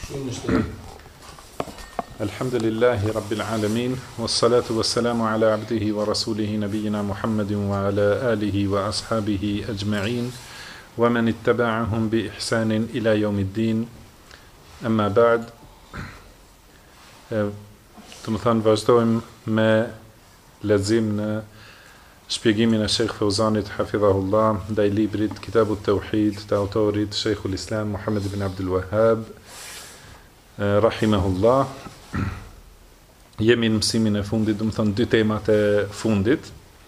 Alhamdulillahi Rabbil Alamin, wassalatu wassalamu ala abdihi wa rasulihi nabiyina Muhammadin wa ala alihi wa ashabihi ajma'in, wa man ittaba'ahum bi ihsanin ila yawmiddin, amma ba'd. Të më thënë, vazhdojmë me lexim në shpjegimin e Sheikh Fauzanit hafidhahullah ndaj librit Kitabut Tauhid të autorit Sheikhul Islam Muhammad ibn Abdul Wahhab rahimahullah. Jemi në mësimin e fundit, do të thënë dy temat e fundit.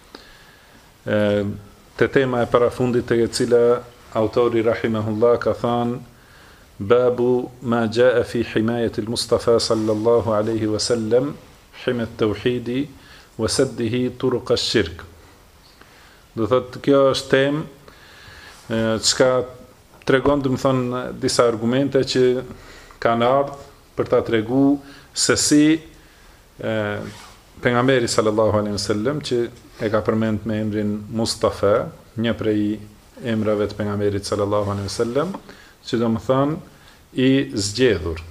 Te tema e parafundit e cila autori rahimahullah ka thënë babu ma jaa fi himayati al-Mustafa sallallahu alaihi wasallam hima at-tauhidi wa saddihi turuq ash-shirk. Do thotë kjo është temë çka tregon, do të thënë, disa argumente që kanë ardhur për ta treguar se si pejgamberi sallallahu alaihi wasallam, që e ka përmend me emrin Mustafa, një prej emrave të pejgamberit sallallahu alaihi wasallam, që do të thënë i zgjedhur.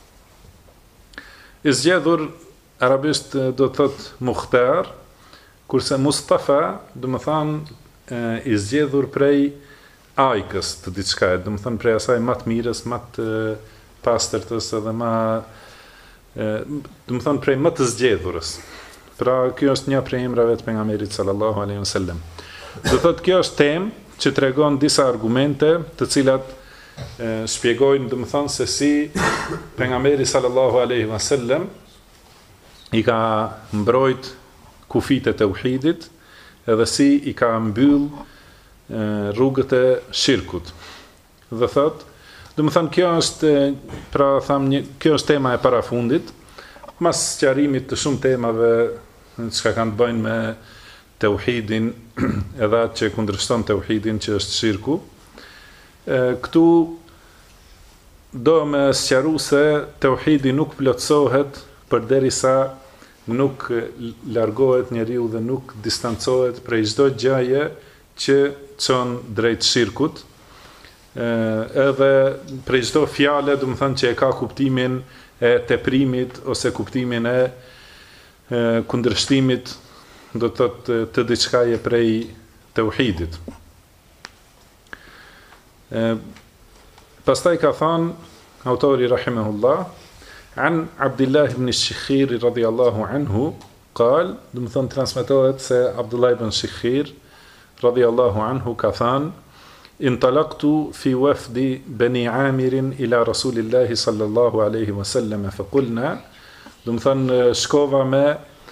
I zgjedhur arabisht do të thotë mukhtar, kurse Mustafa do të thënë i zgjedhur prej ajkës të diçka, do të thënë prej asaj më të mirës, më të pastërtës edhe më do të thënë prej më të zgjedhurës. Pra kjo është një prej emrave të pejgamberit sallallahu alaihi wasallam. Do thotë kjo është temë që tregon disa argumente të cilat shpjegojnë, do të thënë, se si pejgamberi sallallahu alaihi wasallam i ka mbrojt kufit e tauhidit, edhe si i ka mbyll rrugët e shirkut. Dhe thotë, do të thënë, kjo është, pra kjo është tema e parafundit, mas sqarimit të shumë temave që kanë të bëjnë me tauhidin, edhe atë që kundërshton tauhidin, që është shirku. Këtu do me sqaru se tauhidi nuk plotësohet përderisa nuk largohet njeriu dhe nuk distancohet prej çdo gjëje që çon drejt shirkut, edhe prej çdo fjale, do të thënë, që e ka kuptimin e teprimit ose kuptimin e kundërshtimit, do të thotë të diçkaje prej tauhidit. Pastaj ka thënë autori rahimahullah, an Abdullah ibn Shikhir radhiyallahu anhu qal, do të thënë transmetohet se Abdullah ibn Shikhir radhiyallahu anhu ka thënë انطلقت في وفد بني عامر إلى رسول الله صلى الله عليه وسلم فقلنا, do të thënë shkova me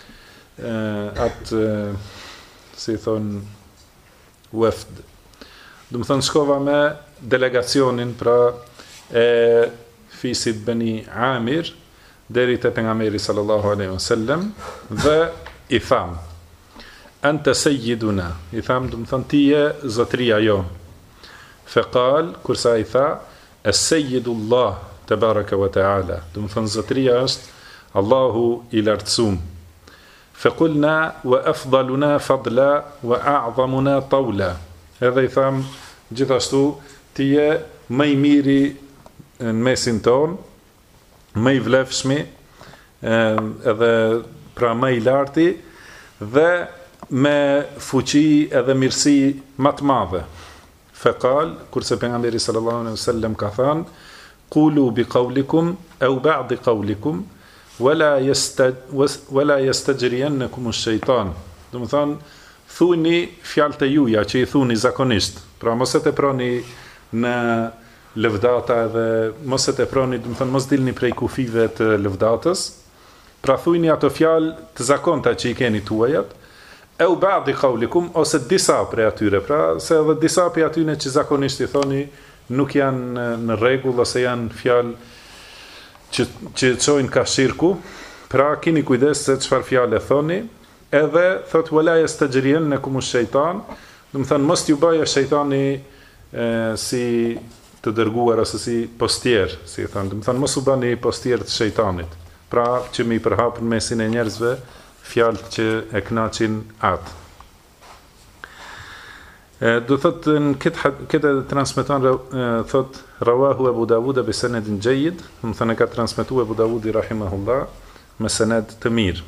atë, si thon, wafd, do të thënë shkova me delegacionin pra e fisit Beni Amir deri te pejgamberi sallallahu alaihi wasallam, dhe i tham anta sayyiduna, i tham, do të thënë ti je zotria jo. Faqal, kursa i tha, as-sayyidullah tabaraka wa ta'ala, do të thënë zotria është Allahu i lartësuar. Faqulna wa afdaluna fadla wa a'zamuna tawla, edhe i tham gjithashtu ti je më i miri në mesin ton, më i vlefshmi, edhe pra më i larti, dhe me fuqi edhe mirësi më të madhe. Faqal, kurse pejgamberi sallallahu alaihi wasallam ka thënë, qulu bi qawlikum aw ba'd qawlikum wala yastajriyannakum ash-shaytan. Do të thënë, thuni fjalët e juaja që i thuni zakonisht. Pra mos e teproni në lëvdata dhe mos e teproni, do të thënë, mos dilni prej kufive të lëvdatës. Pra thuni ato fjalë të zakonta që i keni tuajat, e u ba'di qawlikum, ose disa prej atyre, pra se edhe disa prej atyre që zakonisht i thoni nuk janë në rregull ose janë fjalë që çojnë ka shirku, pra keni kujdes se çfarë fjalë thoni, edhe thot wala yastajriyannakum ash-shaytan, do të thënë mos t'ju bëjë shejtani si të dërguar ose si postier, si thënë, do të thënë mos u bëni postier të shejtanit, pra që mi përhapën mesin e njerëzve fjalët që e kënaqin atë. Do thot në këtë transmeton thot rawahu Abu Dawud bi sanadin jayyid, do thënë ka transmetuar Abu Dawudi rahimahullah me sanad të mirë.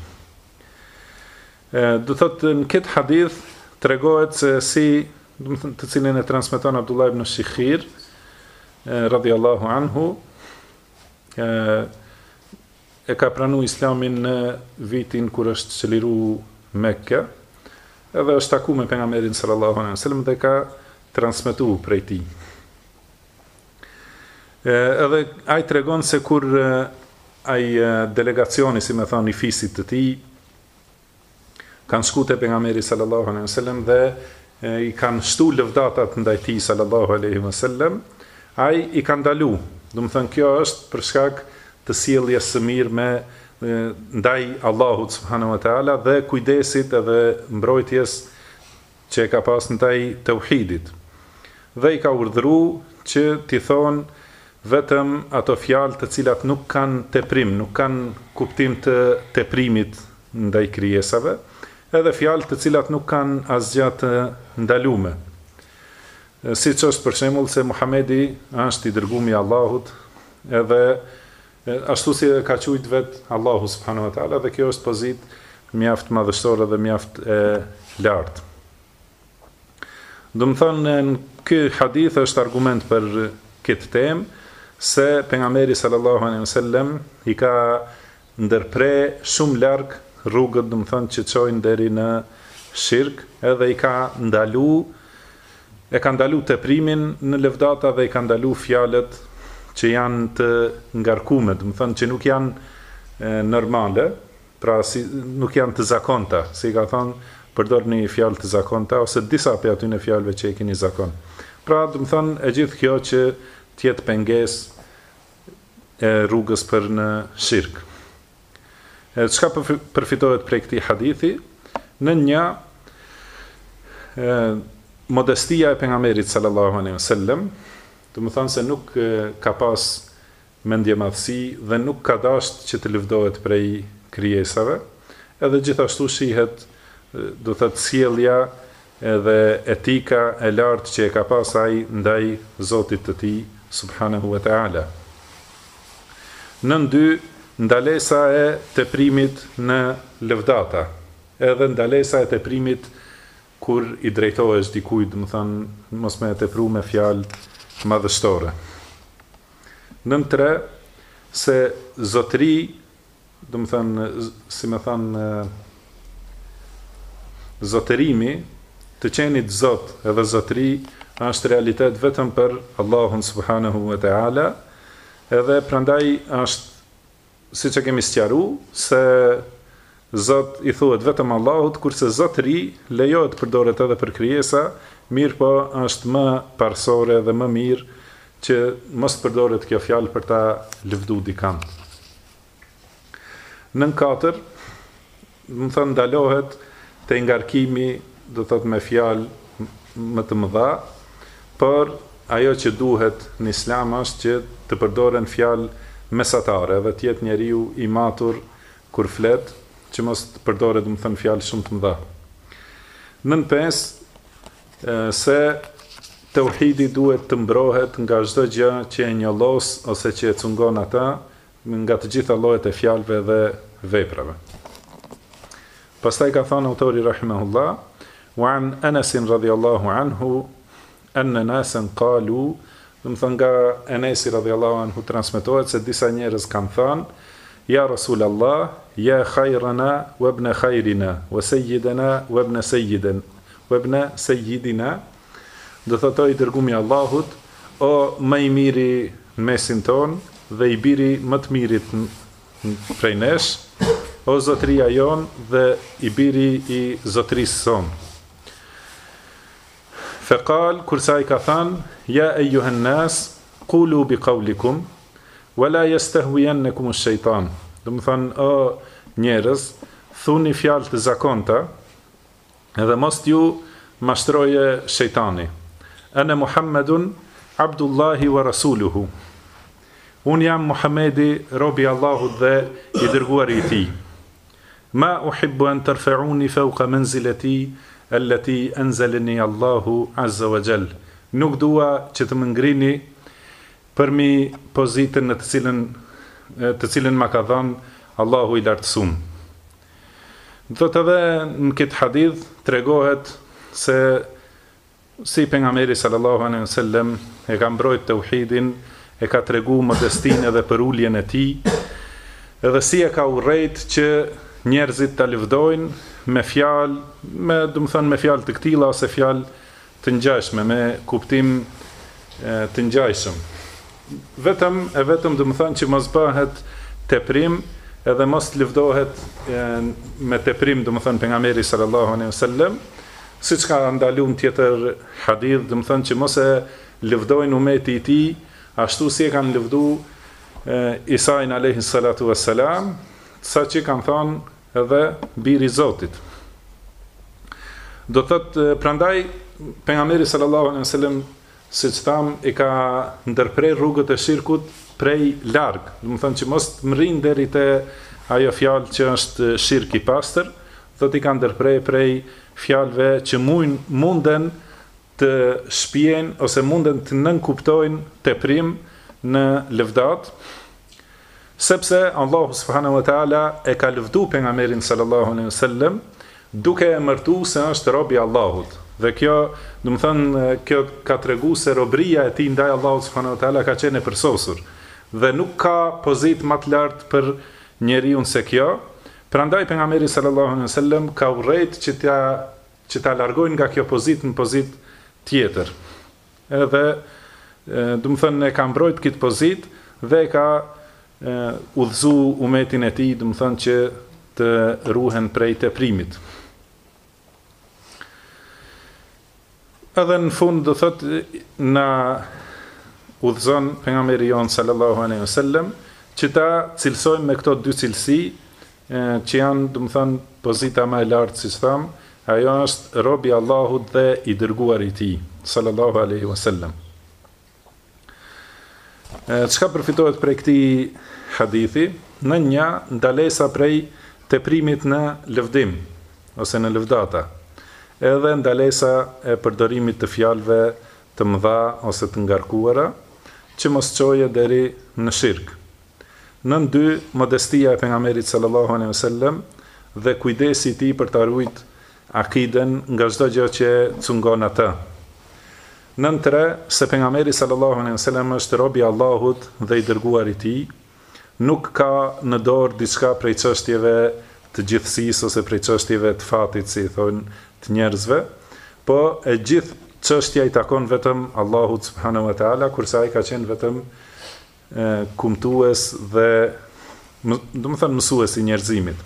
Do thot në këtë hadith tregohet se si, do thënë të cilin e transmeton Abdullah ibn Shikhir radhiyallahu anhu, e ka pranu islamin në vitin kur është çliru Mekka, edhe është taku me pejgamberin sallallahu alaihi wasallam dhe ka transmetuar prej tij. Edhe ai tregon se kur ai delegacioni, si më thon, i fisit të tij kanë shkuar te pejgamberi sallallahu alaihi wasallam dhe i kanë shtu lëvdatat ndaj tij sallallahu alaihi wasallam, ai i ka ndalu. Do të thënë kjo është për shkak të sjelljes së mirë me ndaj Allahut subhanahu wa taala dhe kujdesit edhe mbrojtjes që e ka pas ndaj tauhidit. Dhe i ka urdhëruar që t'i thonë vetëm ato fjalë të cilat nuk kanë teprim, nuk kanë kuptim të teprimit ndaj krijesave, edhe fjalë të cilat nuk kanë asgjë të ndaluar. Siç është për shembull se Muhamedi është i dërguar i Allahut, edhe ashtu si e ka thujt vet Allahu subhanahu wa taala, dhe kjo është pozitë mjaft madhështore dhe mjaft e lartë. Do të thonë në ky hadith është argument për këtë temë se pejgamberi sallallahu alaihi wasallam i ka ndërpre shumë larg rrugët, do të thonë që çojnë deri në shirk, edhe i ka ndalu teprimin në lëvdata dhe i ka ndalu fjalët që janë të ngarkume, do të thonë që nuk janë normale, pra nuk janë të zakonta, si ka thonë përdorni fjalë të zakonta ose disa prej atyre fjalëve që e keni zakon. Pra, do të thonë e gjithë kjo që të jetë pengesë e rrugës për në shirk. Çka përfitohet prej këtij hadithi? Në një modestia e pejgamberit sallallahu alaihi wasallam, do të thonë se nuk ka pas mendje madhësi dhe nuk ka dashur që të lëvdohet prej krijesave, edhe gjithashtu shihet, do të thotë, sjellja edhe etika e lartë që e ka pas ai ndaj Zotit të tij subhanahu wa taala. Në dy, ndalesa e teprimit në lëvdata, edhe ndalesa e teprimit kur i drejtohesh dikujt, do të thonë mos më tepru me fjalë madhështore. Nën 3, se zotëri, do të thënë, si më thënë, zotërimi, të qenit zot edhe zotëri, është realitet vetëm për Allahun subhanahu wa ta'ala, edhe prandaj është, si që kemi sqaru, se zot i thuhet vetëm Allahut, kurse zotëri lejohet përdoret edhe për krijesa, mirë po është më parsore dhe më mirë që mos përdoret kjo fjalë për ta lëvdu dikant. Nën 4, më thënë ndalohet të ngarkimi, do të thotë me fjalë më të mëdha, por ajo që duhet në islam është që të përdoren fjalë mesatare dhe të jetë njeriu i matur kur flet, që mos të përdoret, do të thënë, fjalë shumë të mëdha. Nën 5, se tauhidi duhet të mbrohet nga çdo gjë që e njollos ose që e cungon ata, nga të gjitha llojet e fjalëve dhe veprave. Pastaj ka thënë autori rahimahullah, wa an Anas radhiyallahu anhu anna nasan qalu, do të thonë nga Anasi radhiyallahu anhu transmetohet se disa njerëz kanë thënë, ja Rasulallah, ja khayrana wa ibn khayrina wa sayyidana wa ibn sayyidin webne sejidina, do thotoj dërgumi Allahut, o më i miri në mesin ton dhe i biri më të mirit prej nesh, o zotëria jon dhe i biri i zotërisë son. Fekal, kursa i ka than, ja e juhen nas, kulu bi kaulikum, wala jestehvijennekum shëjtan. Do më than, o njerëz, thuni fjalë të zakonta, edhe mos t'ju mashtroje shejtani. Ana Muhammedun, Abdullahi wa Rasuluhu. Unë jam Muhammedi, robi Allahut dhe i dërguar i tij. Ma uhibbu an tarfa'uni fawqa manzilati allati anzalani Allahu azza wa jall. Nuk dua që të më ngrini përmi pozitën në të cilën ma ka dhënë Allahu i lartësuar. Do të dhe në këtë hadith tregohet se si pejgamberi sallallahu alaihi wasallam e ka mbrojt tauhidin, e ka tregu modestinë dhe për uljen e tij, edhe si e ka urrejt që njerëzit ta lëvdojnë me fjalë, me fjalë të këtilla ose fjalë të ngjashme, me kuptim të ngjashëm. Vetëm që mos bëhet teprim edhe mos lëvdohet me teprim, pejgamberi sallallahu alaihi wasallam, siç ka ndaluar tjetër hadith, që mos e lëvdojnë umeti i tij ashtu si e kanë lëvduar Isain alayhi salatu wassalam, saqë kanë thënë edhe biri i Zotit. Do thotë prandaj pejgamberi sallallahu alaihi wasallam, siç tham, i ka ndërprer rrugët e shirkut prej larg, që mos mrin deri te ajo fjalë që është shirk i pastër, thotë i ka ndërprer prej fjalëve që munden të shpjejnë ose munden të nënkuptojnë teprim në lëvdat, sepse Allahu subhanahu wa taala e ka lëvdu pejgamberin sallallahu alaihi wasallam duke e emërtuar se është robi i Allahut. Dhe kjo, kjo ka treguar se robëria e tij ndaj Allahut subhanahu wa taala ka qenë e përsosur dhe nuk ka pozitë më të lartë për njeriu se kjo. Prandaj pejgamberi sallallahu alaihi wasallam ka urrejt që ta largojnë nga kjo pozitë në pozitë tjetër. Edhe e ka mbrojt këtë pozitë dhe ka udhëzu umetin e tij, që të ruhen prej teprimit. Edhe në fund do thotë na udhëzon pejgamberi jon sallallahu alaihi wasallam që ta cilësojmë me këto dy cilësi që janë pozita më e lartë, siç tham, ajo është robi i Allahut dhe i dërguari i tij sallallahu alaihi wasallam. Çka përfitohet prej këtij hadithi? Në një ndalesa prej teprimit në lëvdim ose në lëvdata, edhe ndalesa e përdorimit të fjalëve të mëdha ose të ngarkuara që mos çoje deri në shirk. Nën dy, modestia e pejgamberit sallallahu alaihi wasallam dhe kujdesi i tij për ta ruajtur akiden nga çdo gjë që cungon atë. Nën tre, se pejgamberi sallallahu alaihi wasallam është robi i Allahut dhe i dërguari i tij, nuk ka në dorë diçka prej çështjeve të gjithësisë ose prej çështjeve të fatit, si thonë të njerëzve, po e gjithë çështja i takon vetëm Allahut subhanahu wa taala, kurse ai ka qenë vetëm kumtues dhe mësues i njerëzimit.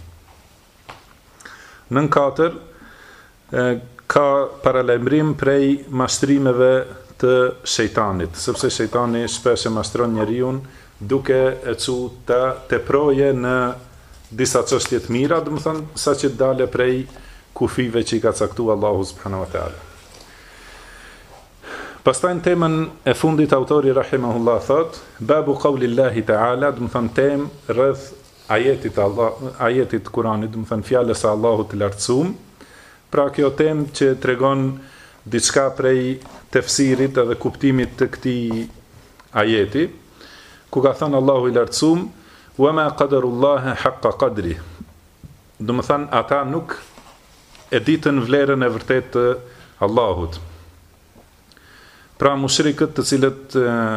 Nën katër, ka paralajmërim prej mashtrimeve të shejtanit, sepse shejtani shpesh e mashtron njeriu duke e çu të teproje në disa çështje të mira, saqë të dalë prej kufive që i ka caktuar Allahu subhanahu wa taala. Pastaj në temën e fundit autori rahimahullah thot, babu qaulillahi ta'ala, temë rreth ajetit Kuranit, fjalës së Allahut të lartësuar. Pra kjo temë që tregon diçka prej tefsirit edhe kuptimit të këtij ajeti, ku ka thënë Allahu i lartësuar, wa ma qadarullaha haqqa qadri. Ata nuk e ditën vlerën e vërtetë të Allahut. Pra mushrikët të cilët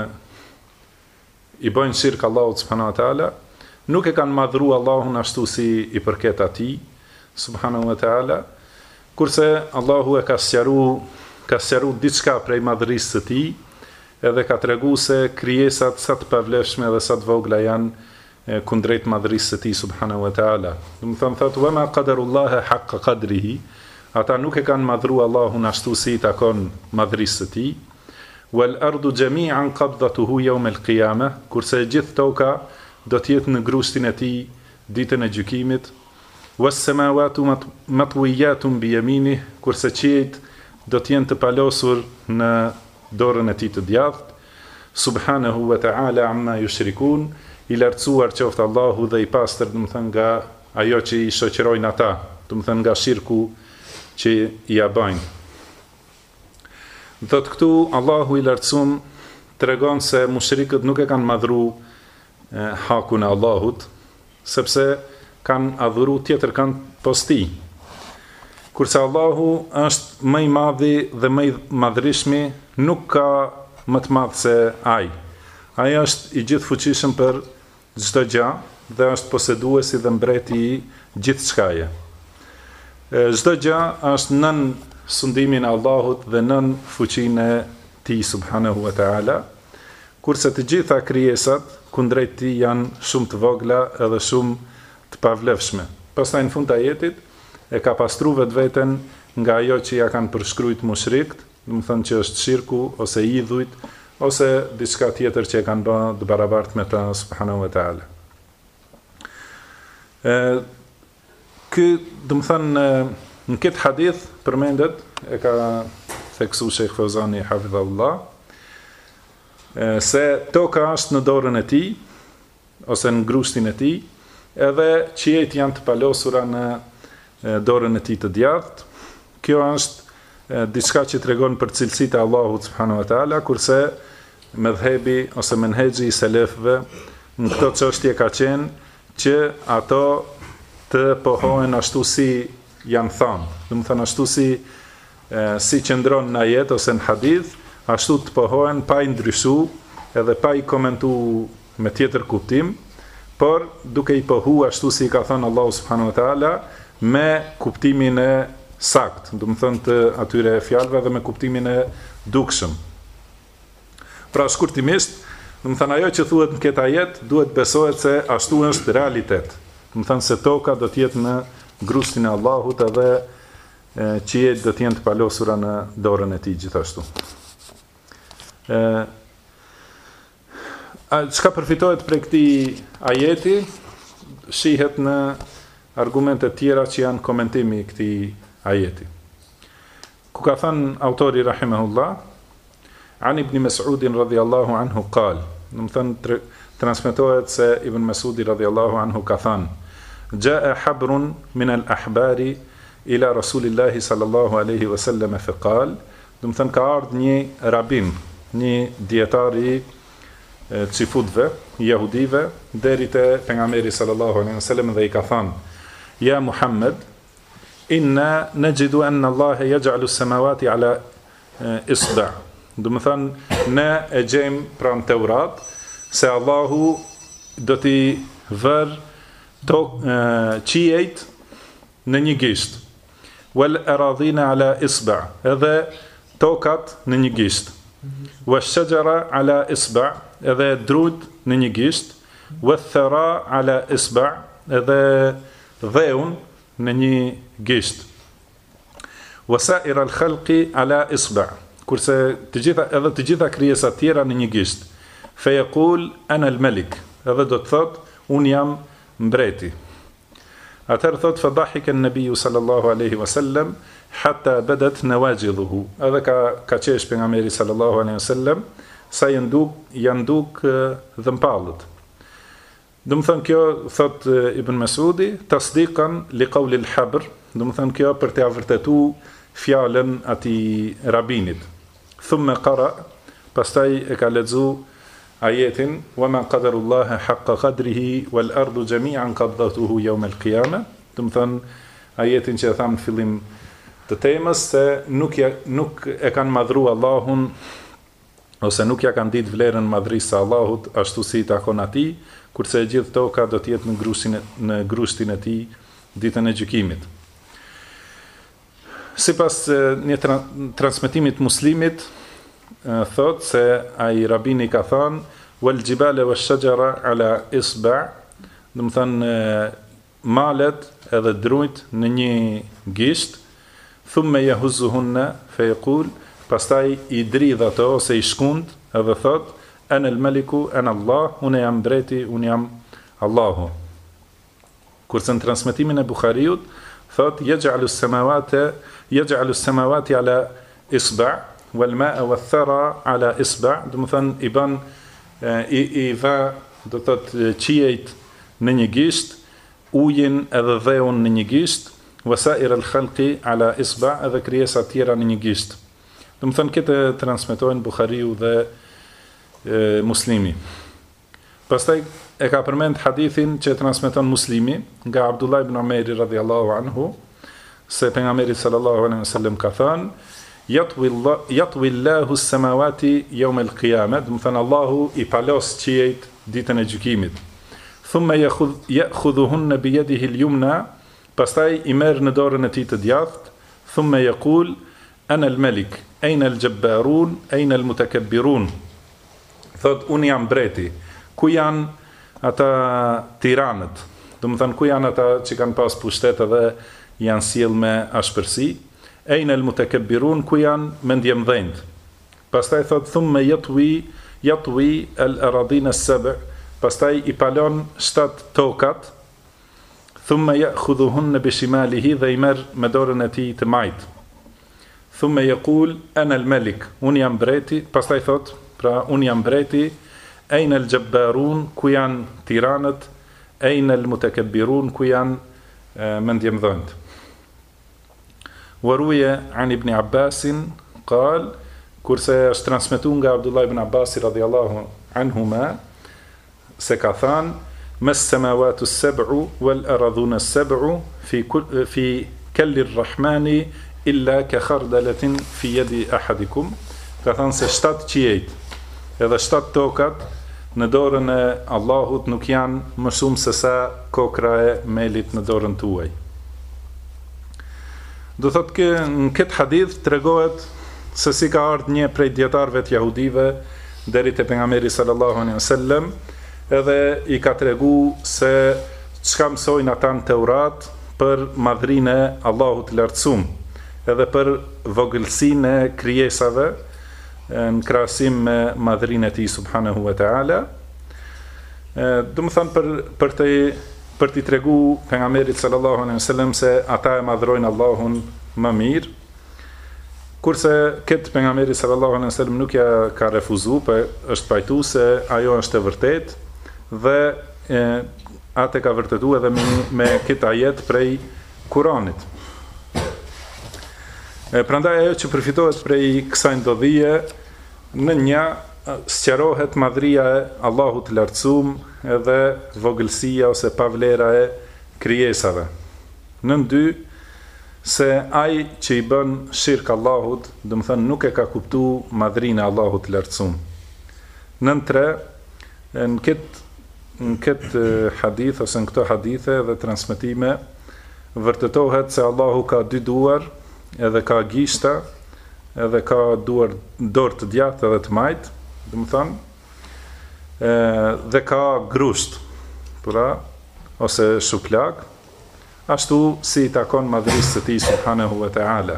i bëjnë shirk Allahut subhanahu wa taala, nuk e kanë madhruar Allahun ashtu si i përket atij subhanahu wa taala, kurse Allahu e ka sqaruar diçka prej madhërisë së tij, edhe ka treguar se krijesat sa të pavlefshme dhe sa të vogla janë kundrejt madhërisë së tij subhanahu wa taala. Thotë wa ma qadarullaha haqqa qadrihi, ata nuk e kanë madhruar Allahun ashtu si i takon madhërisë së tij. Wal ardu jami'an qabdatuhu yawm al-qiyamah, kurse gjithë toka do të jetë në grushtin e tij ditën e gjykimit. Was samawati matwiyatun bi yaminih, kurse qiejt do të jenë të palosur në dorën e tij të djathtë. Subhanahu wa ta'ala amma yushrikun, i lartësuar qoftë Allahu dhe i pastër, nga ajo që i shoqërojnë ata, nga shirku që i abajnë. Dhe këtu Allahu i lartësuar tregon se mushrikët nuk e kanë madhru hakun e Allahut, sepse kanë adhuru tjetër kanë posti. Kurse Allahu është më i madhi dhe më i madhrishmi, nuk ka më të madh se ai. Ai është i gjithfuqishëm për çdo gjë dhe është poseduesi dhe mbreti i gjithçkaje. Çdo gjë është nën sundimin e Allahut dhe nën fuqinë e Tij subhanahu wa taala, kurse të gjitha krijesat kundrejt Tij janë shumë të vogla edhe shumë të pavlefshme. Pastaj në fund të ajetit e ka pastruar vetveten nga ajo që ja kanë përshkruajt mushrikët, do të thonë që është shirku ose idhujt ose diçka tjetër që e kanë bërë të barabartë me ta subhanahu wa taala. Ky, do të thonë, në këtë hadith përmendet, e ka theksuar Sheikh Fauzani hafidhahullah, se toka është në dorën e tij ose në grushtin e tij, edhe qiejt janë të palosura në dorën e tij të djathtë. Kjo është diçka që tregon për cilësitë e Allahut subhanahu wa taala, kurse mëdhhebi ose menhexhi i selefëve në këtë çështje ka qenë që ato të pohohen ashtu si janë thënë. Do të thënë ashtu si qëndron në ajet ose në hadith, ashtu të pohohen pa i ndryshu edhe pa i komentu me tjetër kuptim, por duke i pohu ashtu si ka thënë Allahu subhanahu wa taala me kuptimin e sakt, do të thënë të atyre fjalëve dhe me kuptimin e dukshëm. Pra shkurtimisht, do të thënë ajo që thuhet në këtë ajet duhet besohet se ashtu është realitet. Do të thënë se toka do të jetë në grushtin e Allahut edhe qiejt do të jenë të palosura në dorën e tij gjithashtu. Çka përfitohet prej këtij ajeti shihet në argumente tjera që janë komentimi i këtij ajeti. Ku ka thënë autori rahimahullah, an ibn Mas'ud radhiyallahu anhu qal, do të thënë transmetohet se Ibn Mas'udi radhiyallahu anhu ka thënë: "Jaa habrun min al-ahbari ila Rasulillahi sallallahu alaihi wasallam fa qal", do të thënë ka ardhur një rabin, një dietar i cifutëve, jehudive, deri te pejgamberi sallallahu alaihi wasallam dhe i ka thënë: "Ya Muhammad, inna najidu anna Allah yaj'alu as-samawati ala isba'." Do të thënë ne e gjejmë pranë Teurat se Allahu do t'i vër qiejt në një gisht, wal aradhina ala isba', edhe tokat në një gisht, wash shajara ala isba', edhe drut në një gisht, wath thara ala isba', edhe dheun në një gisht, wasair al khalqi ala isba', kurse të gjitha krijesat tjera në një gisht. Fe yaqul ana al malik, edhe do të thot un jam mbreti. Atëherë thot fa dhahika an-nabiy sallallahu alaihi wasallam hatta badat nawajidhuhu, edhe ka qesh pejgamberi sallallahu alaihi wasallam sa janë duk dhëmpallët. Do të thënë kjo, thot Ibn Mas'udi, tasdiqan li qawli al-habr, do të thënë kjo për të vërtetuar fjalën atij rabinit. Thumma qara, pastaj e ka lexuar ajetin: "Wa ma qadarullaha haqqa qadrihi wal ardu jami'an qabdatuhu yawm al-qiyamah", do të thënë ajetin që e tham në fillim të temës se nuk e kanë madhruar Allahun ose nuk ja kanë ditë vlerën madhrisë së Allahut ashtu si i takon atij, kurse e gjithë toka do të jetë në grushtin e tij ditën e gjykimit. Sipas një transmetimit muslimit, thot se ai rabini ka thënë: "Wal jibala wash shajara ala isba'", do të thënë malet edhe drujt në një gisht, thumma yahuzzuhunna fa yaqul, pastaj i dridh ato ose i shkund edhe thot: "Ana al-maliku ana Allah", unë jam mbreti, unë jam Allahu. Kurse në transmetimin e Buhariut thot: "Yaj'alu as-samawati ala isba' wal ma'a wath thara ala isba'", do të thënë i bën i va, do të thotë qiejt në një gisht, ujin edhe dheun në një gisht, wasair al-khalqi ala isba' edhe krijesa të tjera në një gisht. Do të thënë këtë transmetojnë Buhariu dhe Muslimi. Pastaj e ka përmend hadithin që transmeton Muslimi nga Abdullah ibn Umar radhiyallahu anhu se pejgamberi sallallahu alaihi wasallam ka thënë yatwi Allahu as-samawati yawm al-qiyamah, do të thënë Allahu i palos qiejt ditën e gjykimit. Thumma ya'khudhuhunna bi yadihi al-yumna, pastaj i merr në dorën e tij të djathtë, thumma yaqul ana al-malik, ayna al-jabbarun, ayna al-mutakabbirun. Thot unë jam mbreti. Ku janë ata tiranët? Do të thënë ku janë ata që kanë pas pushtet edhe janë sjell me ashpërsi? Ayna al-mutakabbirun, ku janë mendjemdhënjt? Pastaj thot thumma yatwi al-aradin as-sab', pastaj i palon 7 tokat. Thumma ya'khudhuhunna bi shimalihi, dhe i merr me dorën e tij të majt. Thumma yaqul ana al-malik, unë jam mbreti. Pastaj thot, pra unë jam mbreti. Ayna al-jabbarun, ku janë tiranët? Ayna al-mutakabbirun, ku janë mendjemdhënjt? Wa ruwiya an ibn Abbas qal, kurse është transmetuar nga Abdullah ibn Abbas radhiyallahu anhuma se ka thënë mes samawati as-sab'u wal aradhuna as-sab'u fi kalli ar-rahmani illa ka khardalatin fi yadi ahadikum. Ka thënë se 7 qiejt edhe 7 tokat në dorën e Allahut nuk janë më shumë se sa kokra e melit në dorën tuaj. Do thotë që në këtë hadith tregohet se si ka ardhur një prej dietarëve të jahudive deri te pejgamberi sallallahu alaihi wasallam, edhe i ka tregu se çka mësojnë ata në Teurat për madhrinë e Allahut të lartësuar, edhe për vogëlsinë e krijesave në krahasim me madhrinë e tij subhanahu wa taala. Do të thënë për t'i tregu pejgamberit sallallahu alaihi wasallam se ata e madhrojnë Allahun më mirë. Kurse këtë pejgamberi sallallahu alaihi wasallam nuk ja ka refuzuar, por është pajtuar se ajo është e vërtetë dhe atë ka vërtetuar edhe me këtë ajet prej Kuranit. Prandaj ajo që përfitohet prej kësaj ndodhie në një sqarohet madhria e Allahut të lartësuar edhe vogëlsia ose pavlera e krijesave. Në 2 se ai që i bën shirk Allahut, do të thënë nuk e ka kuptuar madhrinë e Allahut të lartësuar. Në 3 në këtë hadith ose në këto hadithe dhe transmetime vërtetohet se Allahu ka 2 duar, edhe ka gishta, edhe ka dorë të djathtë edhe të majt, do të thënë, dhe ka grusht, pra, ose shuplak, ashtu si i takon madhrisë së tij subhanahu wa taala.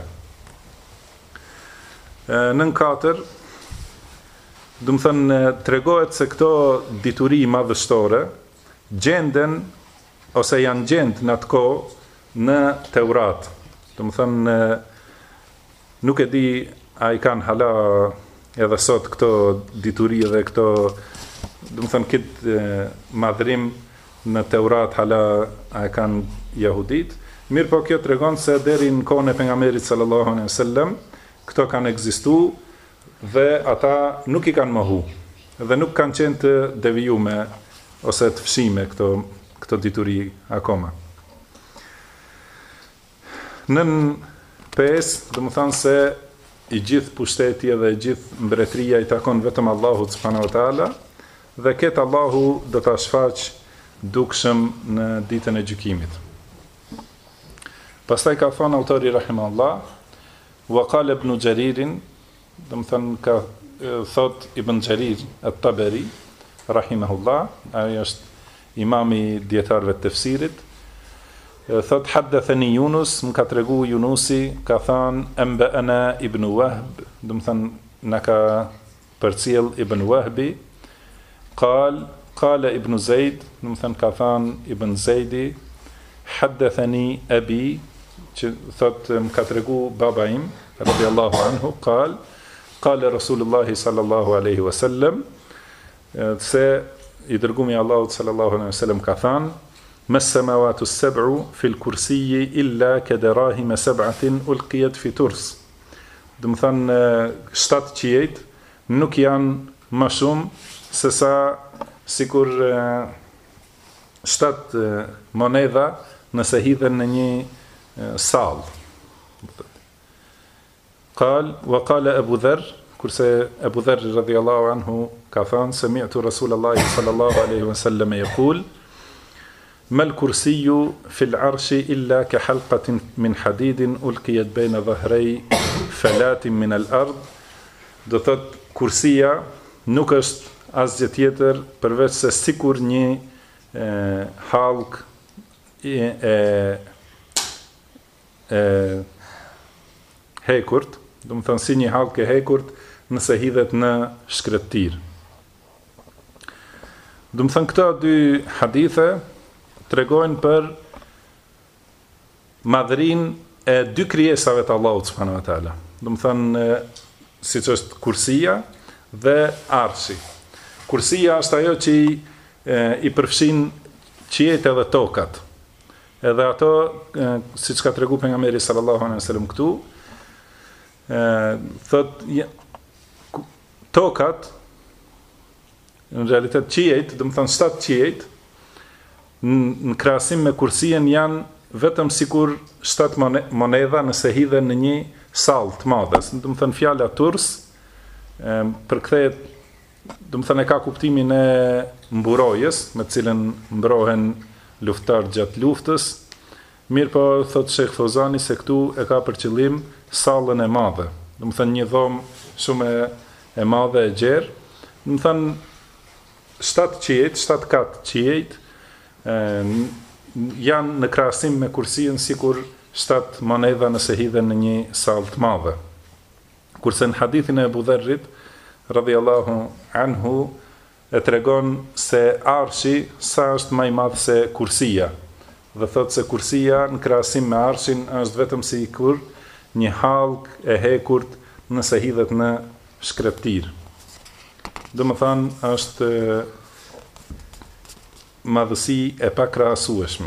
Në 4, do të thënë, tregohet se këto dituri madhështore gjenden ose janë gjend në atë kohë në Teurat. Do të thënë, nuk e di a i kanë hala edhe sot këto dituri dhe këto, do të thënë, këtë madhrim në Teurat hala a e kanë jahudit. Mirë po kjo tregon se deri në kohën e pejgamberit sallallahu alaihi wasallam këto kanë ekzistuar dhe ata nuk i kanë mohu dhe nuk kanë qenë të devijume ose të fshime këto dituri akoma. Në 5, do të thënë se i gjithë pushteti dhe i gjithë mbretëria i takon vetëm Allahut subhanahu wa taala dhe këtë Allahu do ta shfaq dukshëm në ditën e gjykimit. Pastaj ka thënë autori rahimahullah, wa qala ibn Jarir, do të thënë ka thot Ibn Jarir at-Tabari rahimahullah, ai është imami dietarëve të tefsirit. Thot haddathani Yunus, më ka tregu Yunusi, ka thënë anba'ana Ibn Wahb, do të thënë na ka përcjell Ibn Wahbi, qala Ibn Zaid, do të thënë ka thënë Ibn Zaidi, haddathani abi, që thot më ka tregu baba im radiyallahu anhu, qala Rasulullah sallallahu alaihi wasallam, se i dërgumi Allahut sallallahu alaihi wasallam ka thënë mes samawatu s-sab'u fil kursiji illa kadarahim sab'atin ulqiyat fi turs. Do të thënë 7 qiejt nuk janë më shumë se sa sikur 7 monedha nëse hidhen në një sallë. Wa qala Abu Dharr, kurse Abu Dharr radhiyallahu anhu ka thënë sami'tu Rasulullahi sallallahu alaihi wasallam yaqul mal kursiyyu fil arshi illa ka halqatin min hadidin ulqiyat bayna dhahray falatin min al-ard. Do thot kursia nuk është asgjë tjetër përveç se sikur një halk hekurt, do të thënë si një halk e hekurt nëse hidhet në shkretëtir. Do të thënë këto dy hadithe tregojnë për madhërinë e dy krijesave të Allahut subhanahu wa taala. Do të thënë siç është kursia dhe arshi. Kursia është ajo që i përfshin qiejt edhe tokat. Edhe ato, siç ka treguar pejgamberi sallallahu alaihi wasallam këtu, thot tokat në realitet qiejt, do të thënë 7 qiejt në krahasim me kursien janë vetëm sikur 7 monedha nëse hidhen në një sallë të madhe. Do të thënë fjala turs përkthehet, do të thënë ka kuptimin e mburojës, me të cilën mbrohen luftar gjatë luftës. Mirë po, thot Sheikh Fozani, se këtu e ka për qëllim sallën e madhe. Do të thënë një dhomë shumë e madhe e gjerë. Do të thënë 7 qiejt, 7 kat qiejt janë në krahasim me kursien sikur 7 monedha nëse hidhen në një sallë të madhe. Kurse në hadithin e Abu Dharrit radhiyallahu anhu e tregon se arshi sa është më i madh se kursia. Dhe thot se kursia në krahasim me arshin është vetëm sikur një hallk e hekurt nëse hidhet në shkreptir. Do të thënë është madhësi e pakrahasueshme.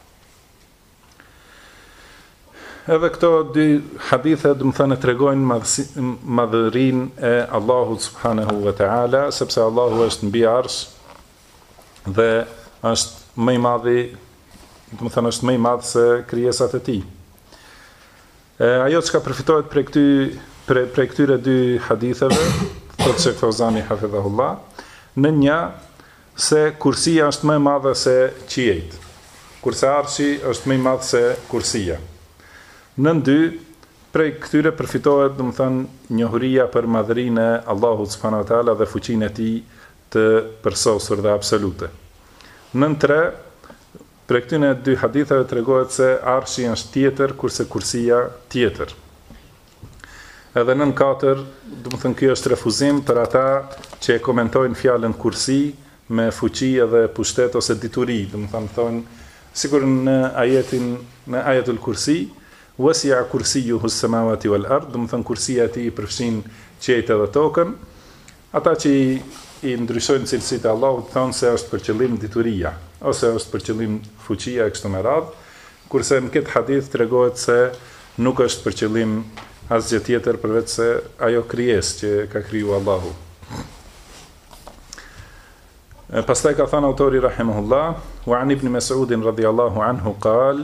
Edhe këto dy hadithe do të thënë tregojnë madhërinë e Allahut subhanahu wa taala, sepse Allahu është mbi arsh dhe është më i madhi, do të thënë është më i madh se krijesat e tij. Ajo që ka përfitohet prej këtyre dy haditheve, thotë Sheikh Fawzani hafidhahullah, në një se kursia është më e madhe se qiejt, kurse arshi është më i madh se kursia. Në dy, prej këtyre përfitohet, do të thënë, njohuria për madhërinë e Allahut subhanahu wa taala dhe fuqinë e tij të përsosur dhe absolute. Në tre, prej këtyre dy haditheve tregohet se arshi është tjetër kurse kursia tjetër. Edhe në katër, do të thënë, ky është refuzim për ata që e komentojnë fjalën kursi me fuqi edhe pushtet ose dituri, do të thonë, sikur në ajetul kursi, wasi'a kursiyuhu as-samawati wal ard, do të thënë kursia e tij përfshin qiejt edhe tokën. Ata që i ndryshojnë cilësitë e Allahut thonë se është për qëllim dituria ose është për qëllim fuqia e kështu me radhë, kurse në këtë hadith tregohet se nuk është për qëllim asgjë tjetër përveç se ajo krijesë që ka kriju Allahu. Pastaj ka thënë autori rahimahullah, wa an ibn Mas'ud radhiyallahu anhu qal,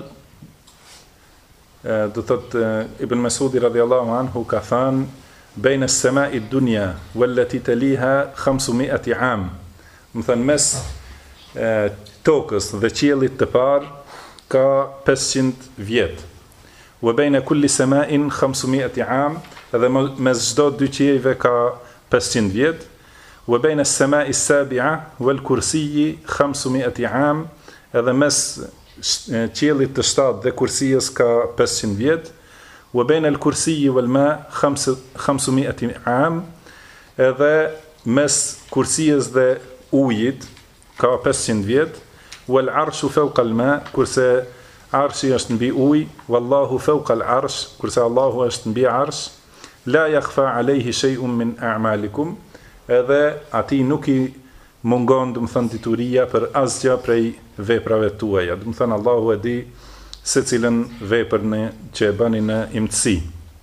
do thot Ibn Mas'udi radhiyallahu anhu ka thënë bejnë as-sama'i ad-dunya wallati taliha 500 am. Do thënë mes tokës dhe qiellit të parë ka 500 vjet. Wa bejnë kulli sama'in 500 am, edhe mes çdo dy qiejve ka 500 vjet. Wa bejnë as-sama'i as-sabi'a wal kursiyyi 500 am, edhe mes qiellit të 7 dhe kursijës ka 500 vjet. Wa bayna al-kursiyyi wal ma 500 am, edhe mes kursijës dhe ujit ka 500 vjet. Wal arshu fawqa al-ma, kurse arshi është mbi ujë, wallahu fawqa al-arsh, kurse Allahu është mbi arsh. La yakhfa alayhi shay'un min a'malikum, edhe ati nuk i mungon, do të thënë, dituria për asgjë prej veprave tuaja. Do të thënë Allahu e di se cilën vepër që e bëni në imtësi.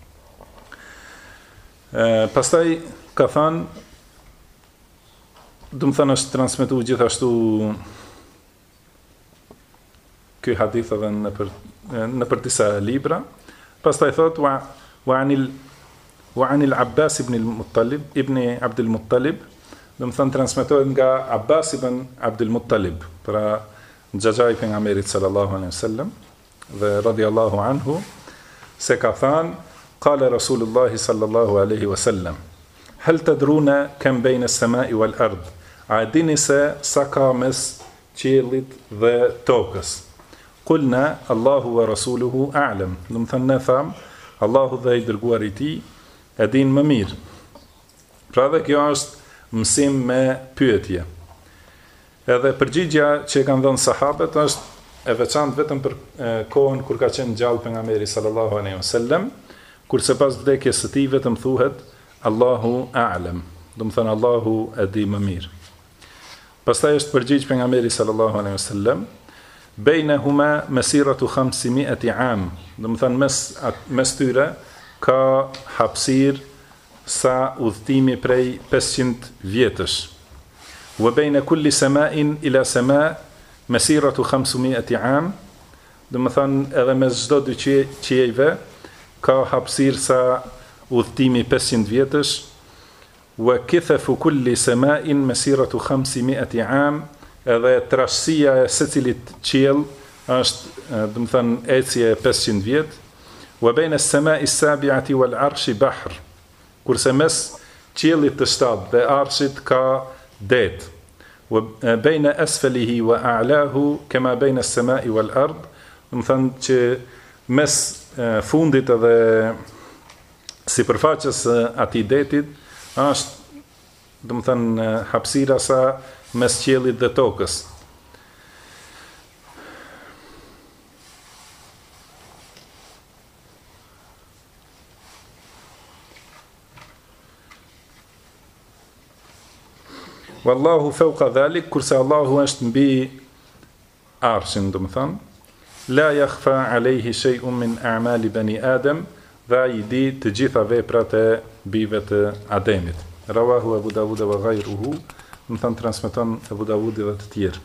Pastaj ka thënë, do të thënë është transmetuar gjithashtu ky hadith edhe në për disa libra. Pastaj thot wa anil Abbas ibn Abdul Muttalib, do të thënë transmetohet nga Abbas ibn Abdul Muttalib, pra xhaxhai pejgamberit sallallahu alaihi wasallam dhe radiyallahu anhu, se ka thënë qala Rasulullah sallallahu alaihi wasallam hal tadruna kam bayna as-sama'i wal ard, a dini se sa ka mes qiellit dhe tokës? Kulna Allahu wa rasuluhu a'lam, do të thënë ne tham Allahu dhe i dërguari i tij e din më mirë. Pra dhe kjo është mësim me pyetje. Edhe përgjigja që kanë dhënë sahabët është e veçantë vetëm për kohën kur ka qenë gjallë pejgamberi sallallahu alaihi wasallam, kurse pas vdekjes së tij vetëm thuhet Allahu a'lam, do të thënë Allahu e di më mirë. Pastaj është përgjigj pejgamberi sallallahu alaihi wasallam bainahuma masiratu 500 am, do të thënë mes tyre ka hapësirë sa udhëtimi prej 500 vjetësh. Wa baina kulli sama'in ila sama' masiratu 500 am, do të thënë edhe mes çdo dy qiejve ka hapësirë sa udhëtimi 500 vjetësh. Wa kithafu kulli sama'in masiratu 500 am, edhe trashësia e secilit qiell është, do të thënë, ecje 500 vjet. Wa bayna as-sama'i as-sabi'ati wal 'arshi bahr, kurse mes qiellit të 7 dhe arshit ka det. Wa bayna asfalihi wa a'lahu kama bayna as-sama'i wal ard, do të thënë që mes fundit edhe sipërfaqes atij detit është, do të thënë, hapësira sa mes qiellit dhe tokës. Wallahu fawqa dhalik, kurse Allahu është mbi arshin, do të thënë, la yakhfa alayhi shay'un min a'mali bani Adam, dhe ai di të gjitha veprat e bijve të Ademit. Rawahu Abu Dawud wa ghayruhu, do të thënë transmeton Abu Dawudi dhe të tjerë.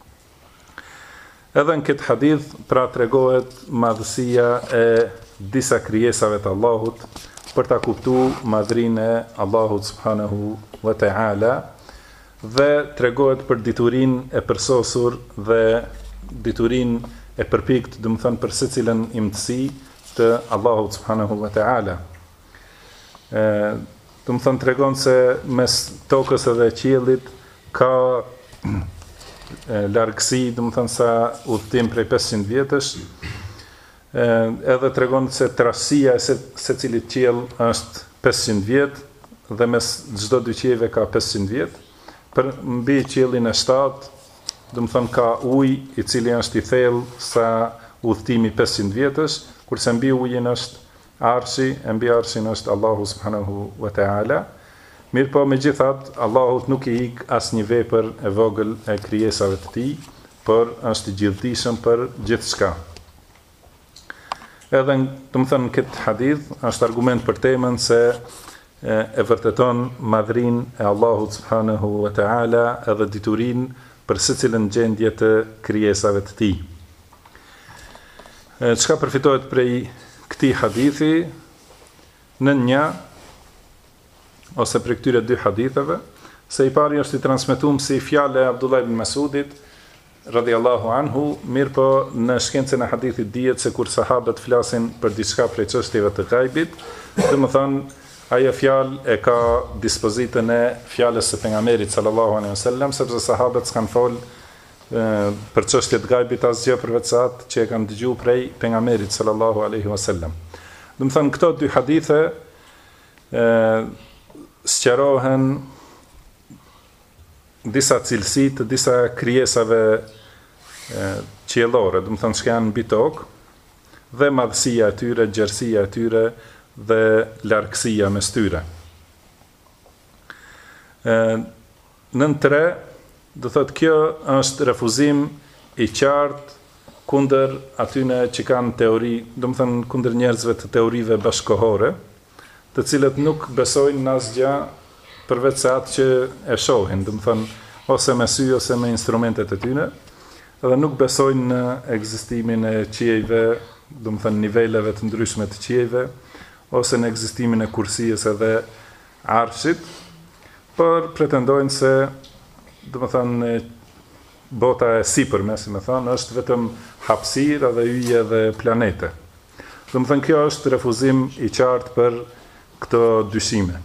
Edhe në këtë hadith pra tregohet madhësia e disa krijesave të Allahut për ta kuptuar madhrinë e Allahut subhanahu wa ta'ala, dhe tregohet për diturinë e përsosur dhe diturinë e përpikt, do të thënë për secilën imtësi të Allahut subhanahu wa ta'ala. Do të thënë tregon se mes tokës edhe qiellit ka largësi, do të thënë sa udhëtim prej 500 vjetësh. Edhe tregon se trashësia e secilit qiell është 500 vjet dhe mes çdo dy qiejve ka 500 vjet. Për mbi qiellin e 7, do të thënë ka ujë i cili është i thellë sa udhëtimi 500 vjetësh, kurse mbi ujin është arshi, e mbi arshin është Allahu subhanahu wa ta'ala. Mirë po, megjithatë, Allahut nuk i ik asnjë vepër e vogël e krijesave të tij, por është i gjithdijshëm për gjithçka. Edhe, do të thënë, këtë hadith është argument për temën se e vërteton madhrinë e Allahut subhanahu wa ta'ala edhe diturinë për secilën gjendje të krijesave të tij. Çka përfitohet prej këtij hadithi? Në një ose për këtyre dy haditheve, se i pari është i transmetuar si fjale e Abdullah ibn Mas'udit radhiyallahu anhu, mirë po në shkencën e hadithit dihet se kur sahabët flasin për diçka prej çështjeve të ghaibit, domethënë ajo fjalë e ka dispozitën e fjalës së pejgamberit sallallahu alaihi wasallam, sepse sahabët s'kan fol për çështjet të ghaibit asgjë përveç atë që e kanë dëgjuar prej pejgamberit sallallahu alaihi wasallam. Domethënë këto dy hadithe sqarohen disa cilësi të disa krijesave qiellore, do të thënë që janë mbi tokë, dhe madhësia e tyre, gjerësia e tyre dhe largësia mes tyre. Nën 3, do thotë kjo është refuzim i qartë kundër atyne që kanë teori, do më thënë kundër njerëzve të teorive bashkohore, të cilët nuk besojnë në asgjë përveç se atë që e shohin, do më thënë ose me sy ose me instrumentet e tyne, dhe nuk besojnë në ekzistimin e qiejve, do më thënë niveleve të ndryshme të qiejve, ose në ekzistimin e kursijës edhe arshit, por pretendojnë se, do më thënë, bota e sipërme, si me thënë, është vetëm hapësirë dhe yje dhe planete. Do më thënë, kjo është refuzim i qartë për këto dyshime.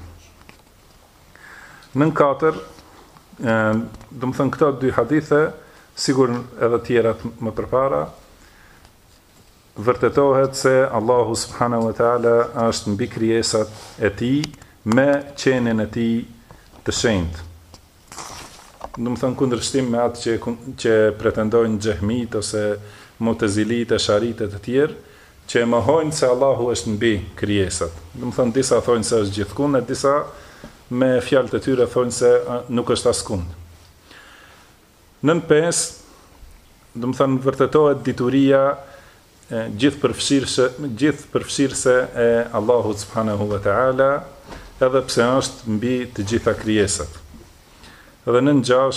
Nën 4, do më thënë, këto 2 hadithe, sigur edhe tjerat më përpara, vërtetohet se Allahu subhanahu wa taala është mbi krijesat e tij me qenien e tij të shenjtë. Do më thënë kundërshtim me atë që pretendojnë xehmit ose mutezilit e sharit e të tjerë, që mohojnë se Allahu është mbi krijesat. Do më thënë disa thonë se është gjithkund, e disa me fjalët e tyre thonë se nuk është askund. Nën 5, do më thënë vërtetohet dituria gjithë përfshirëse e Allahut subhanahu wa taala, edhe pse është mbi të gjitha krijesat. Edhe nën 6,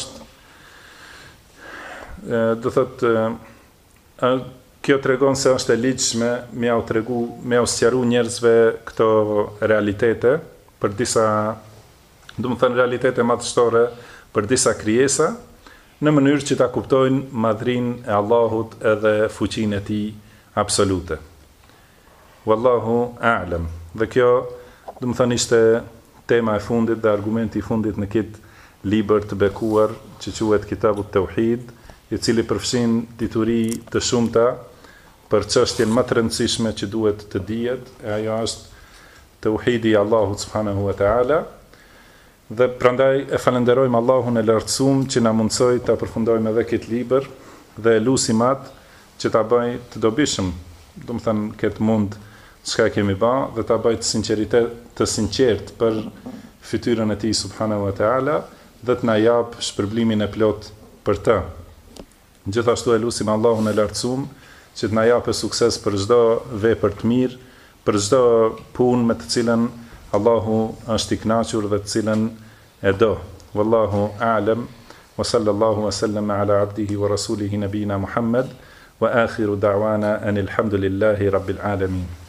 do thotë, kjo tregon se është e ligjshme me u sqaru njerëzve këto realitete për disa, do më thënë realitete madhështore për disa krijesa, në mënyrë që ta kuptojnë madhrinë e Allahut edhe fuqinë e tij absolute. Wallahu a'lam. Dhe kjo, do më thënë, ishte tema e fundit dhe argumenti i fundit në këtë libër të bekuar që quhet Kitabut Tauhid, i cili përfshin dituri të shumta për çështjen më të rëndësishme që duhet të dihet, e ajo është tauhidi i Allahut subhanahu wa taala. Dhe prandaj e falenderojmë Allahun e lartësuar që na mundsoi ta përfundojmë edhe këtë libër dhe lusim atë që ta bëj të dobishëm, do të thënë këtë mund çka kemi bë dhe ta bëj të sinqert për fytyrën e tij subhanahu wa taala dhe të na jap shpërblimin e plot për të. Gjithashtu e lusim Allahun e lartësuar që të na japë sukses për çdo vepër të mirë, për çdo punë me të cilën Allahu është i kënaqur dhe të cilën e do. Wallahu a'lam, wa sallallahu wa sallam ala abdihi wa rasulihi nabina Muhammad, wa akhiru da'wana anil hamdulillahi rabbil alamin.